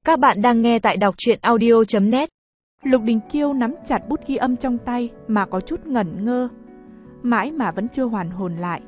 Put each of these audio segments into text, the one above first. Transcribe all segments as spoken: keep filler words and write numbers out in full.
Các bạn đang nghe tại đọc truyện audio chấm net. Lục Đình Kiêu nắm chặt bút ghi âm trong tay mà có chút ngẩn ngơ, mãi mà vẫn chưa hoàn hồn lại.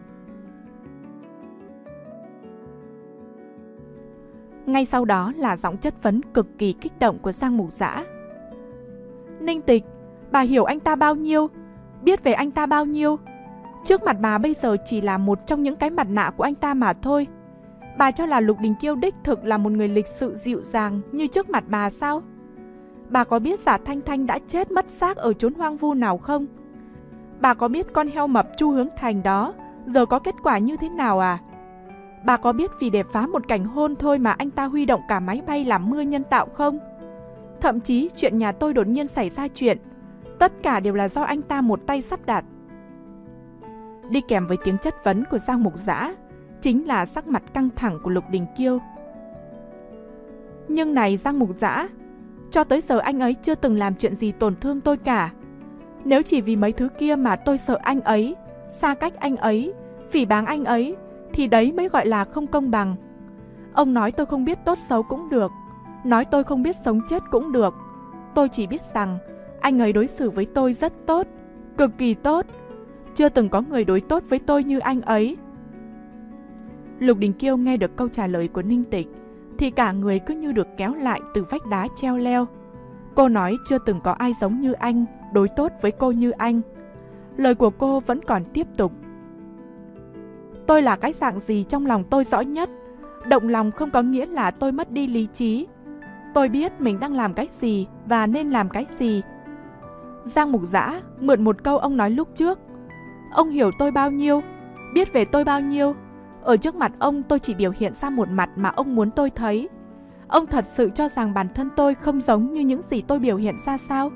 Ngay sau đó là giọng chất vấn cực kỳ kích động của Giang Mục Dã. Ninh Tịch, bà hiểu anh ta bao nhiêu, biết về anh ta bao nhiêu. Trước mặt bà bây giờ chỉ là một trong những cái mặt nạ của anh ta mà thôi. Bà cho là Lục Đình Kiêu đích thực là một người lịch sự dịu dàng như trước mặt bà sao? Bà có biết Giả Thanh Thanh đã chết mất xác ở chốn hoang vu nào không? Bà có biết con heo mập Chu Hướng Thành đó giờ có kết quả như thế nào à? Bà có biết vì để phá một cảnh hôn thôi mà anh ta huy động cả máy bay làm mưa nhân tạo không? Thậm chí chuyện nhà tôi đột nhiên xảy ra chuyện, tất cả đều là do anh ta một tay sắp đặt. Đi kèm với tiếng chất vấn của Giang Mục Dã chính là sắc mặt căng thẳng của Lục Đình Kiêu. Nhưng này Giang Mục Dã, cho tới giờ anh ấy chưa từng làm chuyện gì tổn thương tôi cả. Nếu chỉ vì mấy thứ kia mà tôi sợ anh ấy, xa cách anh ấy, phỉ báng anh ấy, thì đấy mới gọi là không công bằng. Ông nói tôi không biết tốt xấu cũng được, nói tôi không biết sống chết cũng được. Tôi chỉ biết rằng anh ấy đối xử với tôi rất tốt, cực kỳ tốt. Chưa từng có người đối tốt với tôi như anh ấy. Lục Đình Kiêu nghe được câu trả lời của Ninh Tịch thì cả người cứ như được kéo lại từ vách đá treo leo. Cô nói chưa từng có ai giống như anh, đối tốt với cô như anh. Lời của cô vẫn còn tiếp tục. Tôi là cái dạng gì trong lòng tôi rõ nhất. Động lòng không có nghĩa là tôi mất đi lý trí. Tôi biết mình đang làm cái gì và nên làm cái gì. Giang Mục Dã mượn một câu ông nói lúc trước. Ông hiểu tôi bao nhiêu, biết về tôi bao nhiêu. Ở trước mặt ông tôi chỉ biểu hiện ra một mặt mà ông muốn tôi thấy. Ông thật sự cho rằng bản thân tôi không giống như những gì tôi biểu hiện ra sao?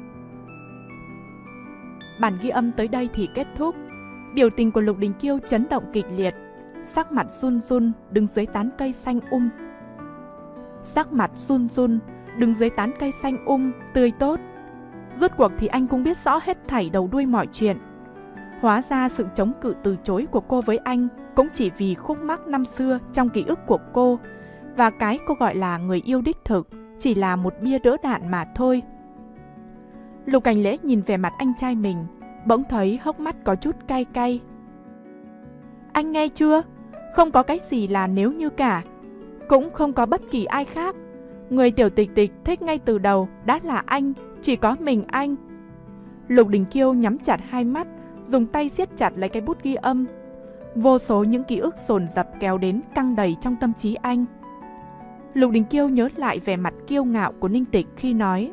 Bản ghi âm tới đây thì kết thúc. Biểu tình của Lục Đình Kiêu chấn động kịch liệt, sắc mặt run run đứng dưới tán cây xanh um. Sắc mặt run run đứng dưới tán cây xanh um tươi tốt. Rốt cuộc thì anh cũng biết rõ hết thảy đầu đuôi mọi chuyện. Hóa ra sự chống cự từ chối của cô với anh cũng chỉ vì khúc mắc năm xưa trong ký ức của cô, và cái cô gọi là người yêu đích thực chỉ là một bia đỡ đạn mà thôi. Lục Cảnh Lễ nhìn về mặt anh trai mình, bỗng thấy hốc mắt có chút cay cay. Anh nghe chưa? Không có cái gì là nếu như cả, cũng không có bất kỳ ai khác. Người tiểu tịch tịch thích ngay từ đầu đã là anh, chỉ có mình anh. Lục Đình Kiêu nhắm chặt hai mắt, dùng tay siết chặt lấy cái bút ghi âm. Vô số những ký ức dồn dập kéo đến căng đầy trong tâm trí anh. Lục Đình Kiêu nhớ lại vẻ mặt kiêu ngạo của Ninh Tịch khi nói: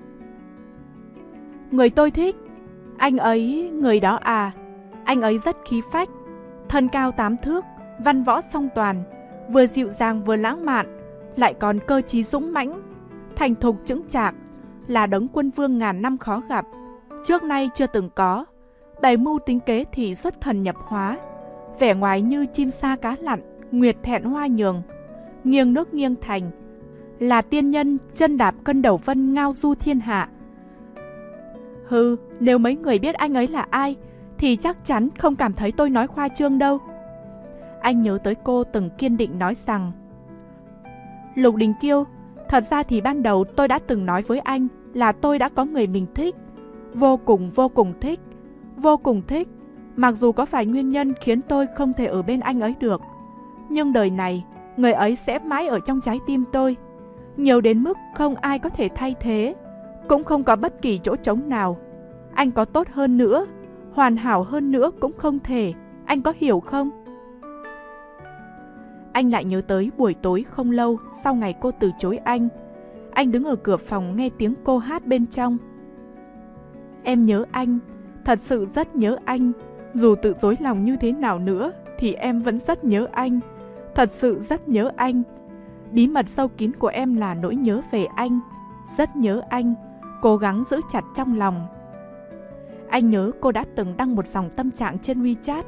Người tôi thích, anh ấy, người đó à, anh ấy rất khí phách, thân cao tám thước, văn võ song toàn, vừa dịu dàng vừa lãng mạn, lại còn cơ trí dũng mãnh, thành thục chững chạc, là đấng quân vương ngàn năm khó gặp, trước nay chưa từng có. Bày mưu tính kế thì xuất thần nhập hóa, vẻ ngoài như chim sa cá lặn, nguyệt thẹn hoa nhường, nghiêng nước nghiêng thành, là tiên nhân chân đạp cân đầu vân ngao du thiên hạ. Hừ, nếu mấy người biết anh ấy là ai thì chắc chắn không cảm thấy tôi nói khoa trương đâu. Anh nhớ tới cô từng kiên định nói rằng: Lục Đình Kiêu, thật ra thì ban đầu tôi đã từng nói với anh là tôi đã có người mình thích, vô cùng vô cùng thích, vô cùng thích. Mặc dù có phải nguyên nhân khiến tôi không thể ở bên anh ấy được, nhưng đời này người ấy sẽ mãi ở trong trái tim tôi, nhiều đến mức không ai có thể thay thế, cũng không có bất kỳ chỗ trống nào. Anh có tốt hơn nữa, hoàn hảo hơn nữa cũng không thể, anh có hiểu không? Anh lại nhớ tới buổi tối không lâu sau ngày cô từ chối anh. Anh đứng ở cửa phòng nghe tiếng cô hát bên trong. Em nhớ anh, thật sự rất nhớ anh. Dù tự dối lòng như thế nào nữa thì em vẫn rất nhớ anh, thật sự rất nhớ anh. Bí mật sâu kín của em là nỗi nhớ về anh, rất nhớ anh, cố gắng giữ chặt trong lòng. Anh nhớ cô đã từng đăng một dòng tâm trạng trên WeChat.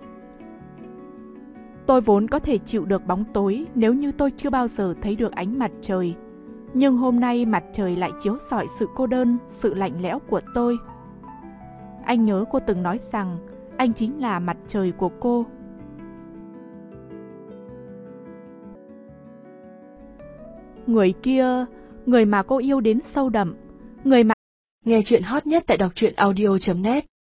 Tôi vốn có thể chịu được bóng tối nếu như tôi chưa bao giờ thấy được ánh mặt trời, nhưng hôm nay mặt trời lại chiếu rọi sự cô đơn, sự lạnh lẽo của tôi. Anh nhớ cô từng nói rằng anh chính là mặt trời của cô. Người kia, người mà cô yêu đến sâu đậm, người mà... Nghe chuyện hot nhất tại đọc truyện audio chấm net.